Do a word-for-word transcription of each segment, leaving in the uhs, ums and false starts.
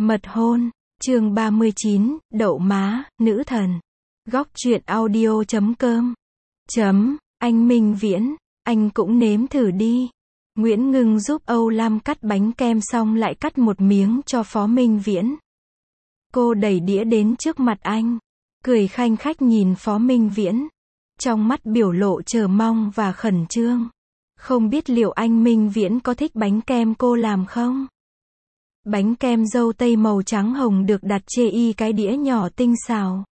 Mật hôn, chương ba mươi chín, đậu má, nữ thần. Góc truyện audio chấm com. Chấm, anh Minh Viễn, anh cũng nếm thử đi. Nguyễn Ngưng giúp Âu Lam cắt bánh kem xong lại cắt một miếng cho Phó Minh Viễn. Cô đẩy đĩa đến trước mặt anh, cười khanh khách nhìn Phó Minh Viễn. Trong mắt biểu lộ chờ mong và khẩn trương. Không biết liệu anh Minh Viễn có thích bánh kem cô làm không? Bánh kem dâu tây màu trắng hồng được đặt chê y cái đĩa nhỏ tinh xào.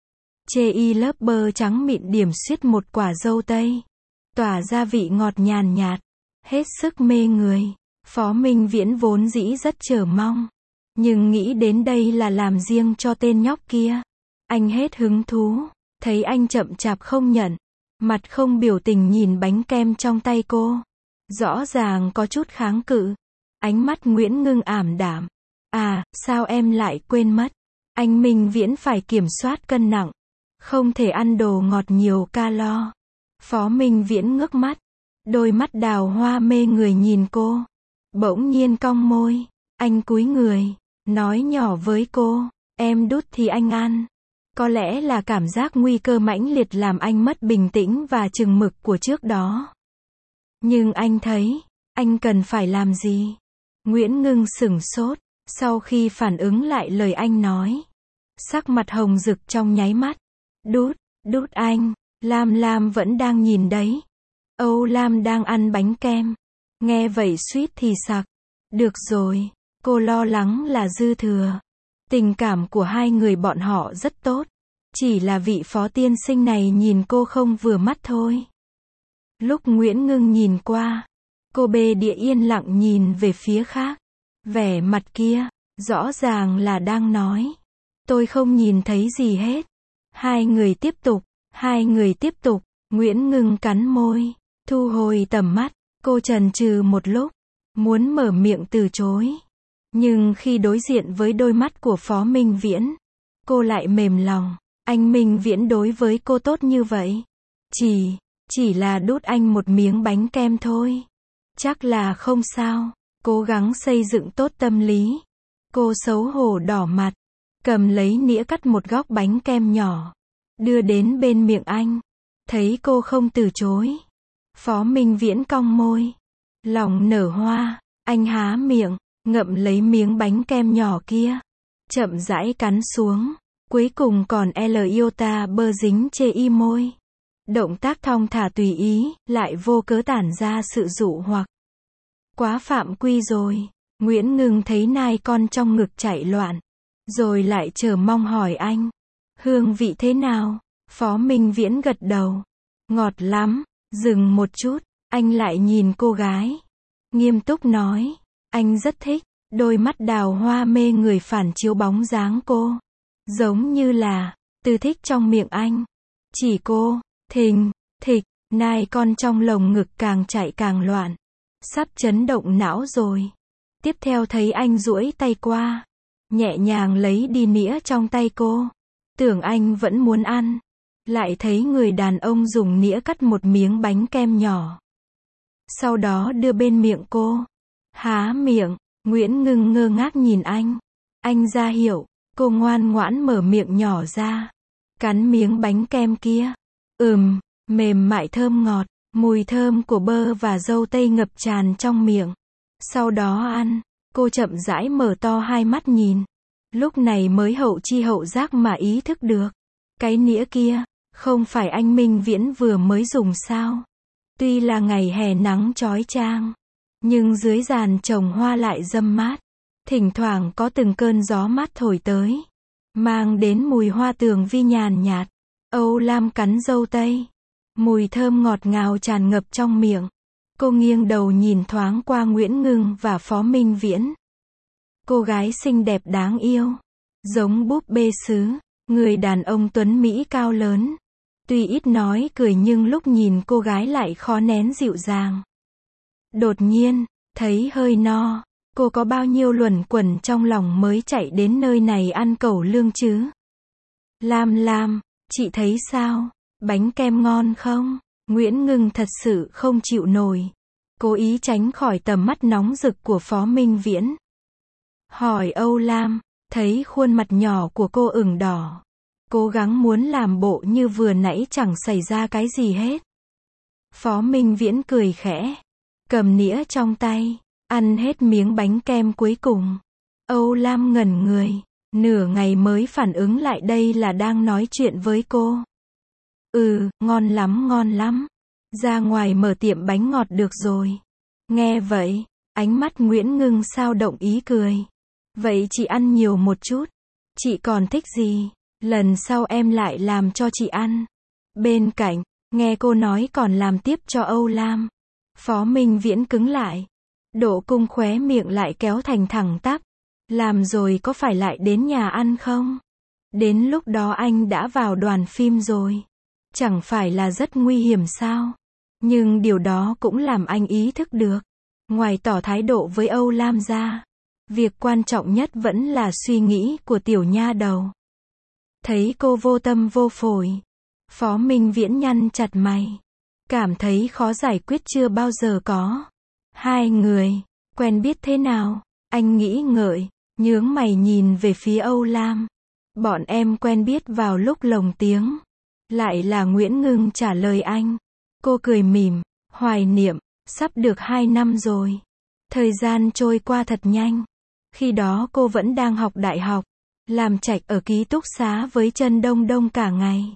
Chê y lớp bơ trắng mịn điểm xuyết một quả dâu tây. Tỏa ra vị ngọt nhàn nhạt, hết sức mê người. Phó Minh Viễn vốn dĩ rất chờ mong. Nhưng nghĩ đến đây là làm riêng cho tên nhóc kia. Anh hết hứng thú, thấy anh chậm chạp không nhận. Mặt không biểu tình nhìn bánh kem trong tay cô. Rõ ràng có chút kháng cự. Ánh mắt Nguyễn Ngưng ảm đạm. À, sao em lại quên mất? Anh Minh Viễn phải kiểm soát cân nặng. Không thể ăn đồ ngọt nhiều calo. Phó Minh Viễn ngước mắt. Đôi mắt đào hoa mê người nhìn cô. Bỗng nhiên cong môi. Anh cúi người. Nói nhỏ với cô. Em đút thì anh ăn. Có lẽ là cảm giác nguy cơ mãnh liệt làm anh mất bình tĩnh và chừng mực của trước đó. Nhưng anh thấy, anh cần phải làm gì? Nguyễn Ngưng sửng sốt, sau khi phản ứng lại lời anh nói. Sắc mặt hồng rực trong nháy mắt. Đút, đút anh, Lam Lam vẫn đang nhìn đấy. Âu Lam đang ăn bánh kem. Nghe vậy suýt thì sặc. Được rồi, cô lo lắng là dư thừa. Tình cảm của hai người bọn họ rất tốt. Chỉ là vị phó tiên sinh này nhìn cô không vừa mắt thôi. Lúc Nguyễn Ngưng nhìn qua, cô bê đĩa yên lặng nhìn về phía khác. Vẻ mặt kia, rõ ràng là đang nói. Tôi không nhìn thấy gì hết. Hai người tiếp tục, hai người tiếp tục. Nguyễn Ngưng cắn môi, thu hồi tầm mắt. Cô chần chừ một lúc, muốn mở miệng từ chối. Nhưng khi đối diện với đôi mắt của Phó Minh Viễn, cô lại mềm lòng. Anh Minh Viễn đối với cô tốt như vậy. Chỉ, chỉ là đút anh một miếng bánh kem thôi. Chắc là không sao. Cố gắng xây dựng tốt tâm lý. Cô xấu hổ đỏ mặt. Cầm lấy nĩa cắt một góc bánh kem nhỏ. Đưa đến bên miệng anh. Thấy cô không từ chối. Phó Minh Viễn cong môi. Lòng nở hoa. Anh há miệng. Ngậm lấy miếng bánh kem nhỏ kia. Chậm rãi cắn xuống. Cuối cùng còn L iota bơ dính chê y môi. Động tác thong thả tùy ý, lại vô cớ tản ra sự dụ hoặc. Quá phạm quy rồi. Nguyễn Ngưng thấy nai con trong ngực chạy loạn. Rồi lại chờ mong hỏi anh. Hương vị thế nào? Phó Minh Viễn gật đầu. Ngọt lắm. Dừng một chút. Anh lại nhìn cô gái. Nghiêm túc nói. Anh rất thích. Đôi mắt đào hoa mê người phản chiếu bóng dáng cô. Giống như là, từ thích trong miệng anh. Chỉ cô, thình, thịch, nai con trong lồng ngực càng chạy càng loạn. Sắp chấn động não rồi. Tiếp theo thấy anh duỗi tay qua. Nhẹ nhàng lấy đi nĩa trong tay cô. Tưởng anh vẫn muốn ăn. Lại thấy người đàn ông dùng nĩa cắt một miếng bánh kem nhỏ. Sau đó đưa bên miệng cô. Há miệng, Nguyễn Ngưng ngơ ngác nhìn anh. Anh ra hiệu. Cô ngoan ngoãn mở miệng nhỏ ra. Cắn miếng bánh kem kia. Ừm, mềm mại thơm ngọt. Mùi thơm của bơ và dâu tây ngập tràn trong miệng. Sau đó ăn. Cô chậm rãi mở to hai mắt nhìn. Lúc này mới hậu chi hậu giác mà ý thức được. Cái nĩa kia, không phải anh Minh Viễn vừa mới dùng sao. Tuy là ngày hè nắng chói chang. Nhưng dưới giàn trồng hoa lại râm mát. Thỉnh thoảng có từng cơn gió mát thổi tới. Mang đến mùi hoa tường vi nhàn nhạt. Âu Lam cắn dâu tây. Mùi thơm ngọt ngào tràn ngập trong miệng. Cô nghiêng đầu nhìn thoáng qua Nguyễn Ngưng và Phó Minh Viễn. Cô gái xinh đẹp đáng yêu. Giống búp bê sứ. Người đàn ông tuấn Mỹ cao lớn. Tuy ít nói cười nhưng lúc nhìn cô gái lại khó nén dịu dàng. Đột nhiên, thấy hơi no. Cô có bao nhiêu luẩn quẩn trong lòng mới chạy đến nơi này ăn cẩu lương chứ? Lam Lam, chị thấy sao? Bánh kem ngon không? Nguyễn Ngưng thật sự không chịu nổi. Cố ý tránh khỏi tầm mắt nóng rực của Phó Minh Viễn. hỏi Âu Lam, thấy khuôn mặt nhỏ của cô ửng đỏ. Cố gắng muốn làm bộ như vừa nãy chẳng xảy ra cái gì hết. Phó Minh Viễn cười khẽ, cầm nĩa trong tay, ăn hết miếng bánh kem cuối cùng. Âu Lam ngẩn người, nửa ngày mới phản ứng lại đây là đang nói chuyện với cô. Ừ, ngon lắm ngon lắm. Ra ngoài mở tiệm bánh ngọt được rồi. Nghe vậy, ánh mắt Nguyễn Ngưng sao động ý cười. Vậy chị ăn nhiều một chút. Chị còn thích gì? Lần sau em lại làm cho chị ăn. Bên cạnh, nghe cô nói còn làm tiếp cho Âu Lam. Phó Minh Viễn cứng lại. Độ cung khóe miệng lại kéo thành thẳng tắp. Làm rồi có phải lại đến nhà ăn không? Đến lúc đó anh đã vào đoàn phim rồi. Chẳng phải là rất nguy hiểm sao? Nhưng điều đó cũng làm anh ý thức được. Ngoài tỏ thái độ với Âu Lam ra, việc quan trọng nhất vẫn là suy nghĩ của tiểu nha đầu. Thấy cô vô tâm vô phổi, Phó Minh Viễn nhăn chặt mày. Cảm thấy khó giải quyết chưa bao giờ có. Hai người, quen biết thế nào? Anh nghĩ ngợi, nhướng mày nhìn về phía Âu Lam. Bọn em quen biết vào lúc lồng tiếng. Lại là Nguyễn Ngưng trả lời anh. Cô cười mỉm, hoài niệm, sắp được hai năm rồi. Thời gian trôi qua thật nhanh. Khi đó cô vẫn đang học đại học, làm trạch ở ký túc xá với Trân Đông Đông cả ngày.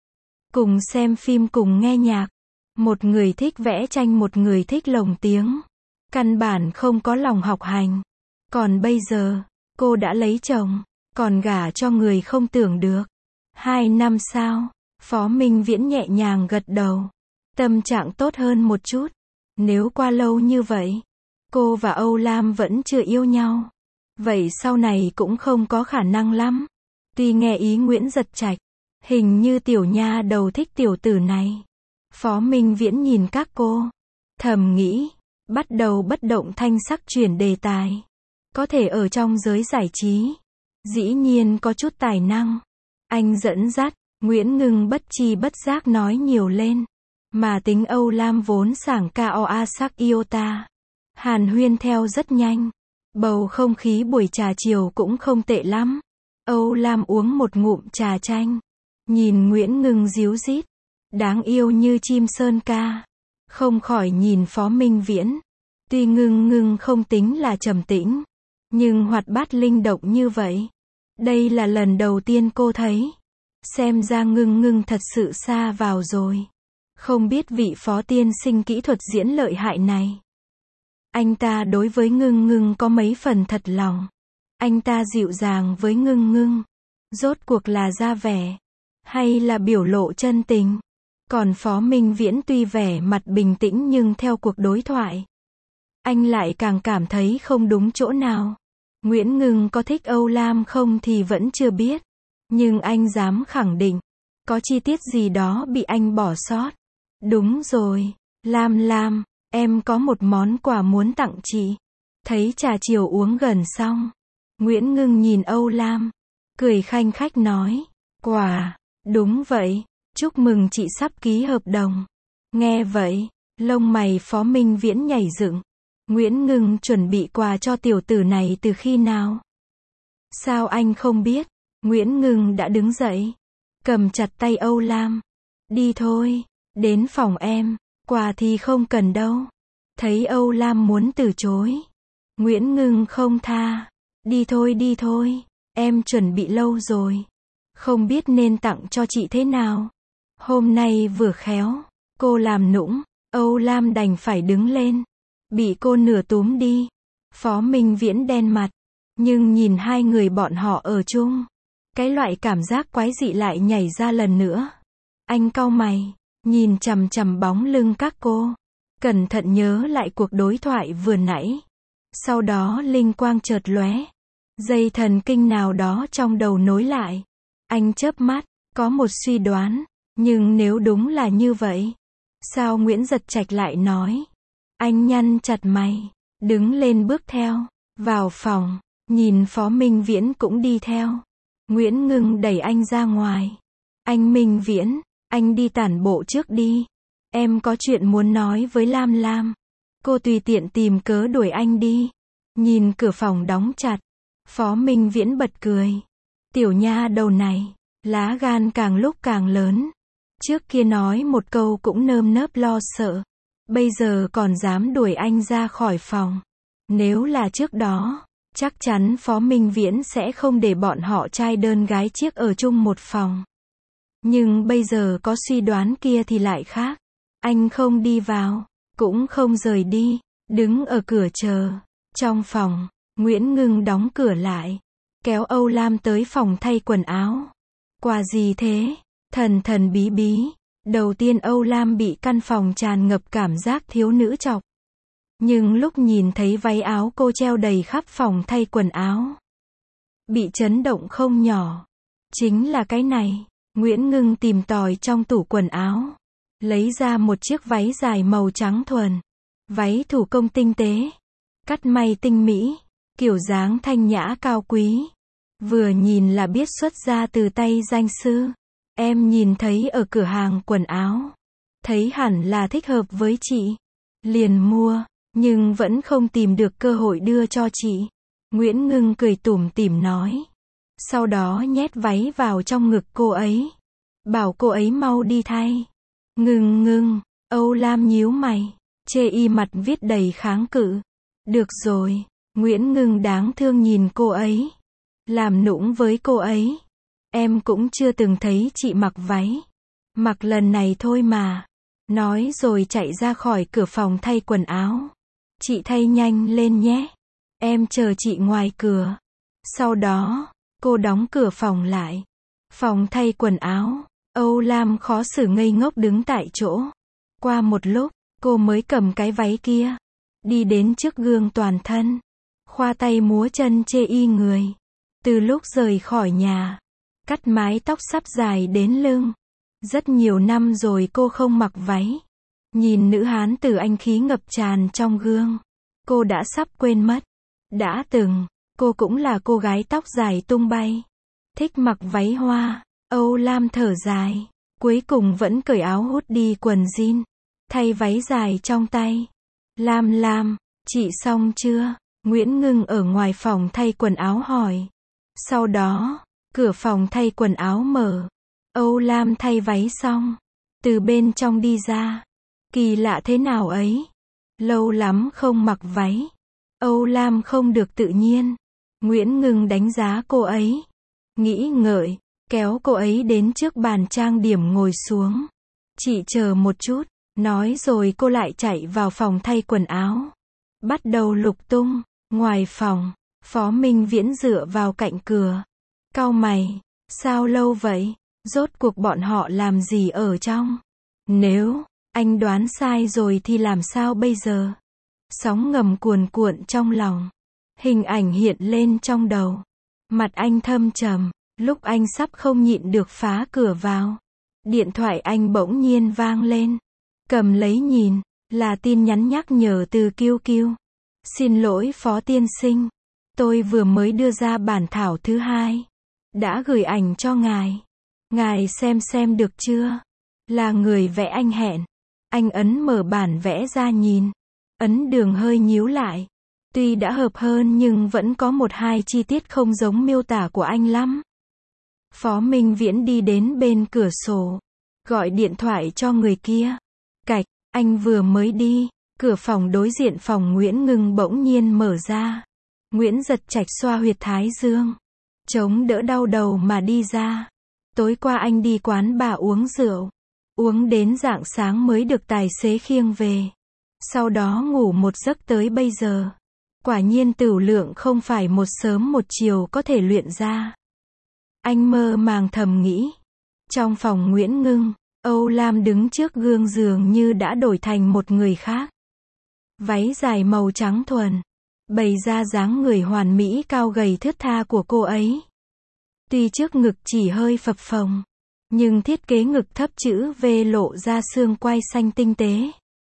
Cùng xem phim cùng nghe nhạc. Một người thích vẽ tranh một người thích lồng tiếng. Căn bản không có lòng học hành. Còn bây giờ, cô đã lấy chồng, còn gả cho người không tưởng được. Hai năm sau, Phó Minh Viễn nhẹ nhàng gật đầu. Tâm trạng tốt hơn một chút. Nếu qua lâu như vậy, cô và Âu Lam vẫn chưa yêu nhau, vậy sau này cũng không có khả năng lắm. Tuy nghe ý Nguyễn Giật Trạch, hình như tiểu nha đầu thích tiểu tử này. Phó Minh Viễn nhìn các cô, thầm nghĩ, bắt đầu bất động thanh sắc chuyển đề tài. Có thể ở trong giới giải trí, dĩ nhiên có chút tài năng. Anh dẫn dắt, Nguyễn Ngưng bất chi bất giác nói nhiều lên. Mà tính Âu Lam vốn sảng cao a sắc iota. Hàn huyên theo rất nhanh. Bầu không khí buổi trà chiều cũng không tệ lắm. Âu Lam uống một ngụm trà chanh. Nhìn Nguyễn Ngưng díu dít. Đáng yêu như chim sơn ca. Không khỏi nhìn Phó Minh Viễn. Tuy Ngưng Ngưng không tính là trầm tĩnh, nhưng hoạt bát linh động như vậy. Đây là lần đầu tiên cô thấy. Xem ra Ngưng Ngưng thật sự xa vào rồi. Không biết vị Phó tiên sinh kỹ thuật diễn lợi hại này. Anh ta đối với Ngưng Ngưng có mấy phần thật lòng. Anh ta dịu dàng với Ngưng Ngưng. Rốt cuộc là ra vẻ, hay là biểu lộ chân tình. Còn Phó Minh Viễn tuy vẻ mặt bình tĩnh nhưng theo cuộc đối thoại, anh lại càng cảm thấy không đúng chỗ nào. Nguyễn Ngưng có thích Âu Lam không thì vẫn chưa biết. Nhưng anh dám khẳng định, có chi tiết gì đó bị anh bỏ sót. Đúng rồi, Lam Lam, em có một món quà muốn tặng chị. Thấy trà chiều uống gần xong, Nguyễn Ngưng nhìn Âu Lam, cười khanh khách nói, quà, đúng vậy, chúc mừng chị sắp ký hợp đồng. Nghe vậy, lông mày Phó Minh Viễn nhảy dựng. Nguyễn Ngưng chuẩn bị quà cho tiểu tử này từ khi nào? Sao anh không biết? Nguyễn Ngưng đã đứng dậy, cầm chặt tay Âu Lam. Đi thôi, đến phòng em, quà thì không cần đâu. Thấy Âu Lam muốn từ chối, Nguyễn Ngưng không tha. Đi thôi đi thôi, em chuẩn bị lâu rồi. Không biết nên tặng cho chị thế nào. Hôm nay vừa khéo, cô làm nũng, Âu Lam đành phải đứng lên. Bị cô nửa túm đi. Phó Minh Viễn đen mặt. Nhưng nhìn hai người bọn họ ở chung, cái loại cảm giác quái dị lại nhảy ra lần nữa. Anh cau mày, nhìn chằm chằm bóng lưng các cô. Cẩn thận nhớ lại cuộc đối thoại vừa nãy. Sau đó linh quang chợt lóe. Dây thần kinh nào đó trong đầu nối lại. Anh chớp mắt, có một suy đoán. Nhưng nếu đúng là như vậy, sao Nguyễn Giật Trạch lại nói? Anh nhăn chặt mày, đứng lên bước theo, vào phòng, nhìn Phó Minh Viễn cũng đi theo. Nguyễn Ngưng đẩy anh ra ngoài. Anh Minh Viễn, anh đi tản bộ trước đi. Em có chuyện muốn nói với Lam Lam. Cô tùy tiện tìm cớ đuổi anh đi. Nhìn cửa phòng đóng chặt, Phó Minh Viễn bật cười. Tiểu nha đầu này, lá gan càng lúc càng lớn. Trước kia nói một câu cũng nơm nớp lo sợ. Bây giờ còn dám đuổi anh ra khỏi phòng. Nếu là trước đó, chắc chắn Phó Minh Viễn sẽ không để bọn họ trai đơn gái chiếc ở chung một phòng. Nhưng bây giờ có suy đoán kia thì lại khác. Anh không đi vào, cũng không rời đi, đứng ở cửa chờ. Trong phòng, Nguyễn Ngưng đóng cửa lại, kéo Âu Lam tới phòng thay quần áo. Quà gì thế? Thần thần bí bí. Đầu tiên Âu Lam bị căn phòng tràn ngập cảm giác thiếu nữ chọc. Nhưng lúc nhìn thấy váy áo cô treo đầy khắp phòng thay quần áo, bị chấn động không nhỏ. Chính là cái này. Nguyễn Ngưng tìm tòi trong tủ quần áo, lấy ra một chiếc váy dài màu trắng thuần. Váy thủ công tinh tế, cắt may tinh mỹ, kiểu dáng thanh nhã cao quý. Vừa nhìn là biết xuất ra từ tay danh sư. Em nhìn thấy ở cửa hàng quần áo, thấy hẳn là thích hợp với chị, liền mua, nhưng vẫn không tìm được cơ hội đưa cho chị. Nguyễn Ngưng cười tủm tỉm nói. Sau đó nhét váy vào trong ngực cô ấy, bảo cô ấy mau đi thay. Ngưng ngưng, Âu Lam nhíu mày, chê y mặt viết đầy kháng cự. Được rồi, Nguyễn Ngưng đáng thương nhìn cô ấy, làm nũng với cô ấy. Em cũng chưa từng thấy chị mặc váy, mặc lần này thôi mà. Nói rồi chạy ra khỏi cửa phòng thay quần áo. Chị thay nhanh lên nhé, em chờ chị ngoài cửa. Sau đó, cô đóng cửa phòng lại. Phòng thay quần áo, Âu Lam khó xử ngây ngốc đứng tại chỗ. Qua một lúc, cô mới cầm cái váy kia, đi đến trước gương toàn thân, khoa tay múa chân chê y người. Từ lúc rời khỏi nhà, cắt mái tóc sắp dài đến lưng. Rất nhiều năm rồi cô không mặc váy. Nhìn nữ hán tử anh khí ngập tràn trong gương, cô đã sắp quên mất. Đã từng, cô cũng là cô gái tóc dài tung bay, thích mặc váy hoa. Âu Lam thở dài, cuối cùng vẫn cởi áo hút đi quần jean, thay váy dài trong tay. Lam Lam, chị xong chưa? Nguyễn Ngưng ở ngoài phòng thay quần áo hỏi. Sau đó, cửa phòng thay quần áo mở. Âu Lam thay váy xong, từ bên trong đi ra. Kỳ lạ thế nào ấy? Lâu lắm không mặc váy. Âu Lam không được tự nhiên. Nguyễn Ngưng đánh giá cô ấy, nghĩ ngợi, kéo cô ấy đến trước bàn trang điểm ngồi xuống. Chị chờ một chút, nói rồi cô lại chạy vào phòng thay quần áo, bắt đầu lục tung. Ngoài phòng, Phó Minh Viễn dựa vào cạnh cửa, cau mày. Sao lâu vậy? Rốt cuộc bọn họ làm gì ở trong? Nếu anh đoán sai rồi thì làm sao bây giờ? Sóng ngầm cuồn cuộn trong lòng. Hình ảnh hiện lên trong đầu. Mặt anh thâm trầm. Lúc anh sắp không nhịn được phá cửa vào, điện thoại anh bỗng nhiên vang lên. Cầm lấy nhìn, là tin nhắn nhắc nhở từ Kiêu Kiêu. Xin lỗi Phó tiên sinh, tôi vừa mới đưa ra bản thảo thứ hai, đã gửi ảnh cho ngài. Ngài xem xem được chưa? Là người vẽ anh hẹn. Anh ấn mở bản vẽ ra nhìn. Ấn đường hơi nhíu lại. Tuy đã hợp hơn nhưng vẫn có một hai chi tiết không giống miêu tả của anh lắm. Phó Minh Viễn đi đến bên cửa sổ, gọi điện thoại cho người kia. Cạch, anh vừa mới đi. Cửa phòng đối diện phòng Nguyễn Ngưng bỗng nhiên mở ra. Nguyễn Giật Trạch xoa huyệt thái dương, chống đỡ đau đầu mà đi ra. Tối qua anh đi quán bà uống rượu, uống đến rạng sáng mới được tài xế khiêng về. Sau đó ngủ một giấc tới bây giờ. Quả nhiên tửu lượng không phải một sớm một chiều có thể luyện ra. Anh mơ màng thầm nghĩ. Trong phòng Nguyễn Ngưng, Âu Lam đứng trước gương dường như đã đổi thành một người khác. Váy dài màu trắng thuần, bày ra dáng người hoàn mỹ cao gầy thướt tha của cô ấy. Tuy trước ngực chỉ hơi phập phồng, nhưng thiết kế ngực thấp chữ V lộ ra xương quai xanh tinh tế.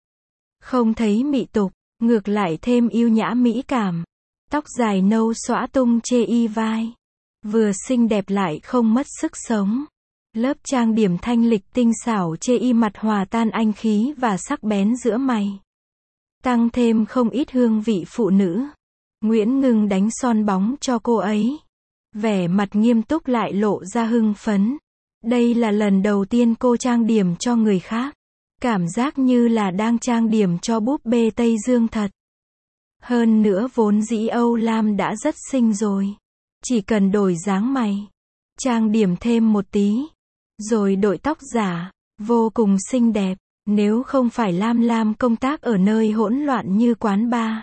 Không thấy mị tục, ngược lại thêm yêu nhã mỹ cảm. Tóc dài nâu xõa tung chê y vai, vừa xinh đẹp lại không mất sức sống. Lớp trang điểm thanh lịch tinh xảo chê y mặt hòa tan anh khí và sắc bén giữa mày, tăng thêm không ít hương vị phụ nữ. Nguyễn Ngưng đánh son bóng cho cô ấy. Vẻ mặt nghiêm túc lại lộ ra hưng phấn. Đây là lần đầu tiên cô trang điểm cho người khác. Cảm giác như là đang trang điểm cho búp bê Tây Dương thật. Hơn nữa vốn dĩ Âu Lam đã rất xinh rồi. Chỉ cần đổi dáng mày, trang điểm thêm một tí, rồi đội tóc giả, vô cùng xinh đẹp. Nếu không phải Lam Lam công tác ở nơi hỗn loạn như quán bar,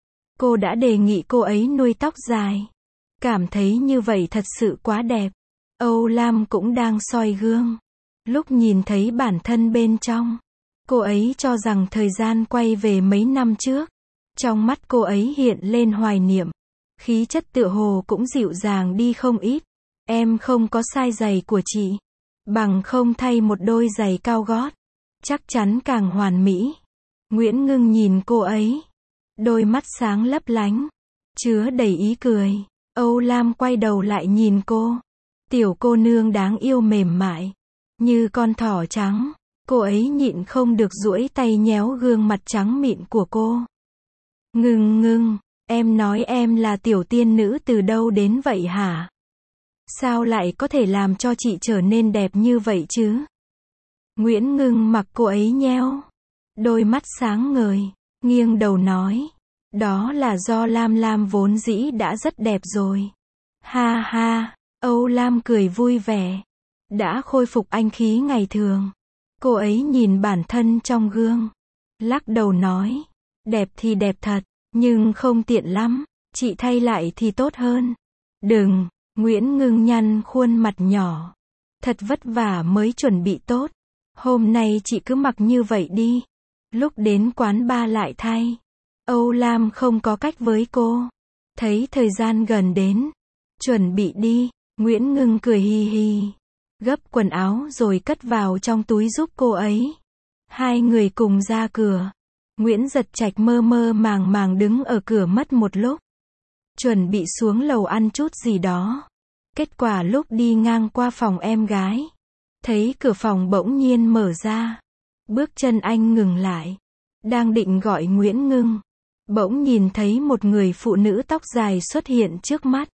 cô đã đề nghị cô ấy nuôi tóc dài. Cảm thấy như vậy thật sự quá đẹp. Âu Lam cũng đang soi gương. Lúc nhìn thấy bản thân bên trong, cô ấy cho rằng thời gian quay về mấy năm trước. Trong mắt cô ấy hiện lên hoài niệm. Khí chất tựa hồ cũng dịu dàng đi không ít. Em không có size giày của chị. Bằng không thay một đôi giày cao gót, chắc chắn càng hoàn mỹ. Nguyễn Ngưng nhìn cô ấy. Đôi mắt sáng lấp lánh, chứa đầy ý cười. Âu Lam quay đầu lại nhìn cô. Tiểu cô nương đáng yêu mềm mại, như con thỏ trắng. Cô ấy nhịn không được duỗi tay nhéo gương mặt trắng mịn của cô. Ngưng Ngưng, em nói em là tiểu tiên nữ từ đâu đến vậy hả? Sao lại có thể làm cho chị trở nên đẹp như vậy chứ? Nguyễn Ngưng mặc cô ấy nheo. Đôi mắt sáng ngời, nghiêng đầu nói. Đó là do Lam Lam vốn dĩ đã rất đẹp rồi. Ha ha, Âu Lam cười vui vẻ. Đã khôi phục anh khí ngày thường. Cô ấy nhìn bản thân trong gương. Lắc đầu nói. Đẹp thì đẹp thật, nhưng không tiện lắm. Chị thay lại thì tốt hơn. Đừng, Nguyễn Ngưng nhăn khuôn mặt nhỏ. Thật vất vả mới chuẩn bị tốt. Hôm nay chị cứ mặc như vậy đi. Lúc đến quán bar lại thay. Âu Lam không có cách với cô. Thấy thời gian gần đến. Chuẩn bị đi. Nguyễn Ngưng cười hi hi. Gấp quần áo rồi cất vào trong túi giúp cô ấy. Hai người cùng ra cửa. Nguyễn Giật Trạch mơ mơ màng màng đứng ở cửa mất một lúc. Chuẩn bị xuống lầu ăn chút gì đó. Kết quả lúc đi ngang qua phòng em gái, thấy cửa phòng bỗng nhiên mở ra. Bước chân anh ngừng lại. Đang định gọi Nguyễn Ngưng. Bỗng nhìn thấy một người phụ nữ tóc dài xuất hiện trước mắt.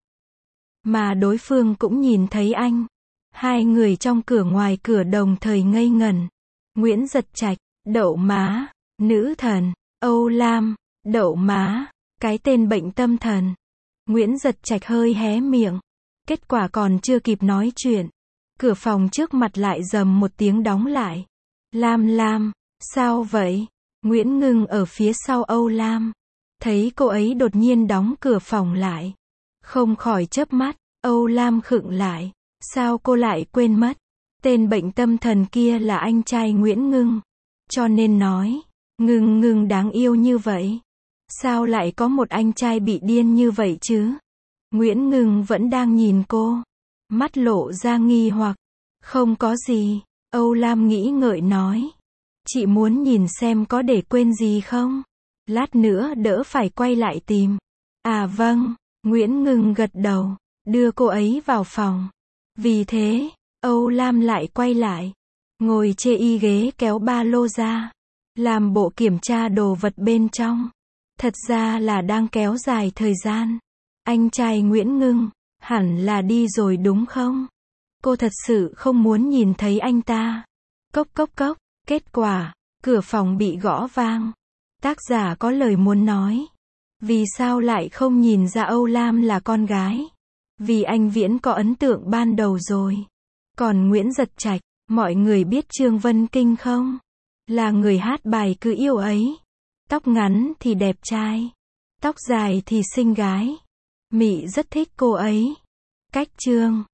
Mà đối phương cũng nhìn thấy anh. Hai người trong cửa ngoài cửa đồng thời ngây ngẩn. Nguyễn Giật Trạch, đậu má, nữ thần, Âu Lam, đậu má, cái tên bệnh tâm thần. Nguyễn Giật Trạch hơi hé miệng. Kết quả còn chưa kịp nói chuyện. Cửa phòng trước mặt lại rầm một tiếng đóng lại. Lam Lam, sao vậy? Nguyễn Ngưng ở phía sau Âu Lam. Thấy cô ấy đột nhiên đóng cửa phòng lại. Không khỏi chớp mắt. Âu Lam khựng lại. Sao cô lại quên mất? Tên bệnh tâm thần kia là anh trai Nguyễn Ngưng. Cho nên nói, Ngưng Ngưng đáng yêu như vậy. Sao lại có một anh trai bị điên như vậy chứ? Nguyễn Ngưng vẫn đang nhìn cô. Mắt lộ ra nghi hoặc. Không có gì. Âu Lam nghĩ ngợi nói. Chị muốn nhìn xem có để quên gì không? Lát nữa đỡ phải quay lại tìm. À vâng. Nguyễn Ngưng gật đầu. Đưa cô ấy vào phòng. Vì thế, Âu Lam lại quay lại. Ngồi chê y ghế kéo ba lô ra. Làm bộ kiểm tra đồ vật bên trong. Thật ra là đang kéo dài thời gian. Anh trai Nguyễn Ngưng, hẳn là đi rồi đúng không? Cô thật sự không muốn nhìn thấy anh ta. Cốc cốc cốc, kết quả, cửa phòng bị gõ vang. Tác giả có lời muốn nói. Vì sao lại không nhìn ra Âu Lam là con gái? Vì anh Viễn có ấn tượng ban đầu rồi. Còn Nguyễn Giật Trạch, mọi người biết Trương Vân Kinh không? Là người hát bài Cứ Yêu ấy. Tóc ngắn thì đẹp trai. Tóc dài thì xinh gái. Mị rất thích cô ấy. Cách Trương